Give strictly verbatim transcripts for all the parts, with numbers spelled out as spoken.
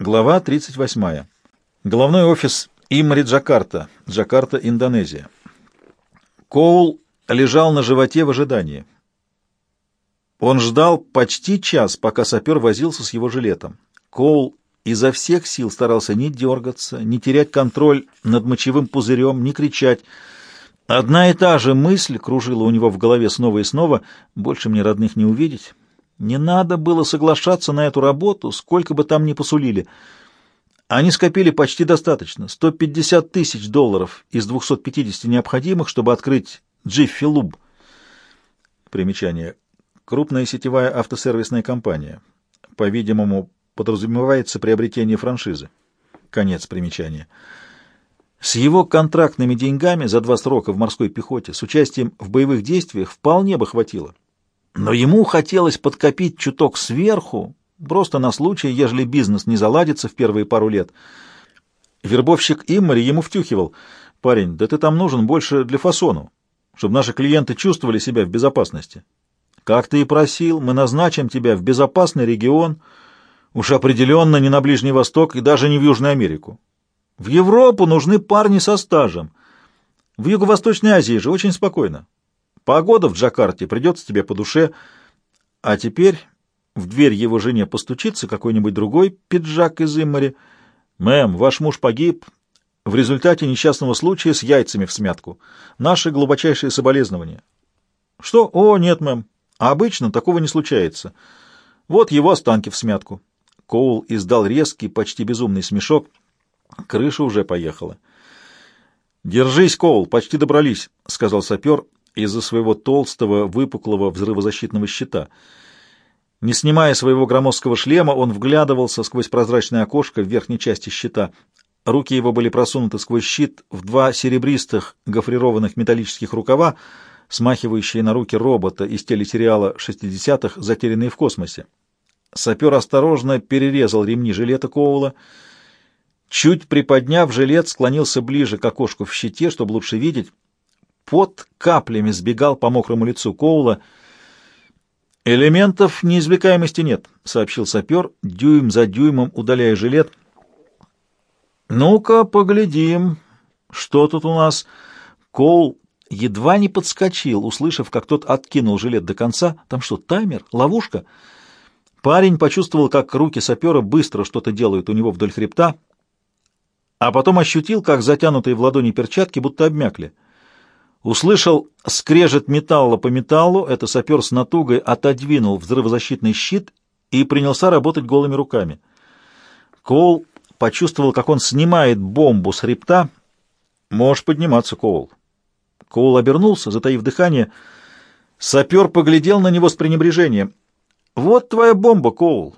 Глава тридцать восьмая. Головной офис Имри Джакарта, Джакарта, Индонезия. Коул лежал на животе в ожидании. Он ждал почти час, пока сапер возился с его жилетом. Коул изо всех сил старался не дергаться, не терять контроль над мочевым пузырем, не кричать. Одна и та же мысль кружила у него в голове снова и снова: больше мне родных не увидеть. Не надо было соглашаться на эту работу, сколько бы там ни посулили. Они скопили почти достаточно, сто пятьдесят тысяч долларов из двухсот пятидесяти необходимых, чтобы открыть Jiffy Lube. Примечание. Крупная сетевая автосервисная компания. По-видимому, подразумевается приобретение франшизы. Конец примечания. С его контрактными деньгами за два срока в морской пехоте с участием в боевых действиях вполне бы хватило. Но ему хотелось подкопить чуток сверху, просто на случай, ежели бизнес не заладится в первые пару лет. Вербовщик Иммари ему втюхивал: «Парень, да ты там нужен больше для фасону, чтобы наши клиенты чувствовали себя в безопасности. Как ты и просил, мы назначим тебя в безопасный регион, уж определенно не на Ближний Восток и даже не в Южную Америку. В Европу нужны парни со стажем. В Юго-Восточной Азии же очень спокойно. Погода в Джакарте придется тебе по душе». А теперь в дверь его жене постучится какой-нибудь другой пиджак из Иммари: «Мэм, ваш муж погиб в результате несчастного случая с яйцами в смятку. Наши глубочайшие соболезнования». «Что? О, нет, мэм. Обычно такого не случается. Вот его останки в смятку». Коул издал резкий, почти безумный смешок. Крыша уже поехала. «Держись, Коул, почти добрались», — сказал сапер из-за своего толстого, выпуклого взрывозащитного щита. Не снимая своего громоздкого шлема, он вглядывался сквозь прозрачное окошко в верхней части щита. Руки его были просунуты сквозь щит в два серебристых гофрированных металлических рукава, смахивающие на руки робота из телесериала шестидесятых «Затерянные в космосе». Сапер осторожно перерезал ремни жилета Коула. Чуть приподняв жилет, склонился ближе к окошку в щите, чтобы лучше видеть. Пот каплями сбегал по мокрому лицу Коула. «Элементов неизвлекаемости нет», — сообщил сапер, дюйм за дюймом удаляя жилет. «Ну-ка, поглядим, что тут у нас». Коул едва не подскочил, услышав, как тот откинул жилет до конца. Там что, таймер? Ловушка? Парень почувствовал, как руки сапера быстро что-то делают у него вдоль хребта, а потом ощутил, как затянутые в ладони перчатки будто обмякли. Услышал скрежет металла по металлу, это сапер с натугой отодвинул взрывозащитный щит и принялся работать голыми руками. Коул почувствовал, как он снимает бомбу с хребта. «Можешь подниматься, Коул». Коул обернулся, затаив дыхание. Сапер поглядел на него с пренебрежением. «Вот твоя бомба, Коул.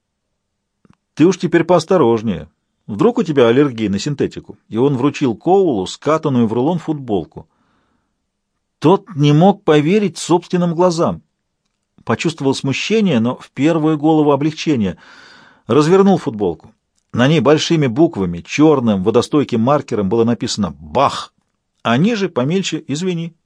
Ты уж теперь поосторожнее. Вдруг у тебя аллергия на синтетику?» И он вручил Коулу скатанную в рулон футболку. Тот не мог поверить собственным глазам. Почувствовал смущение, но в первую голову облегчение. Развернул футболку. На ней большими буквами, черным водостойким маркером было написано «Бах», а ниже, помельче, «Извини».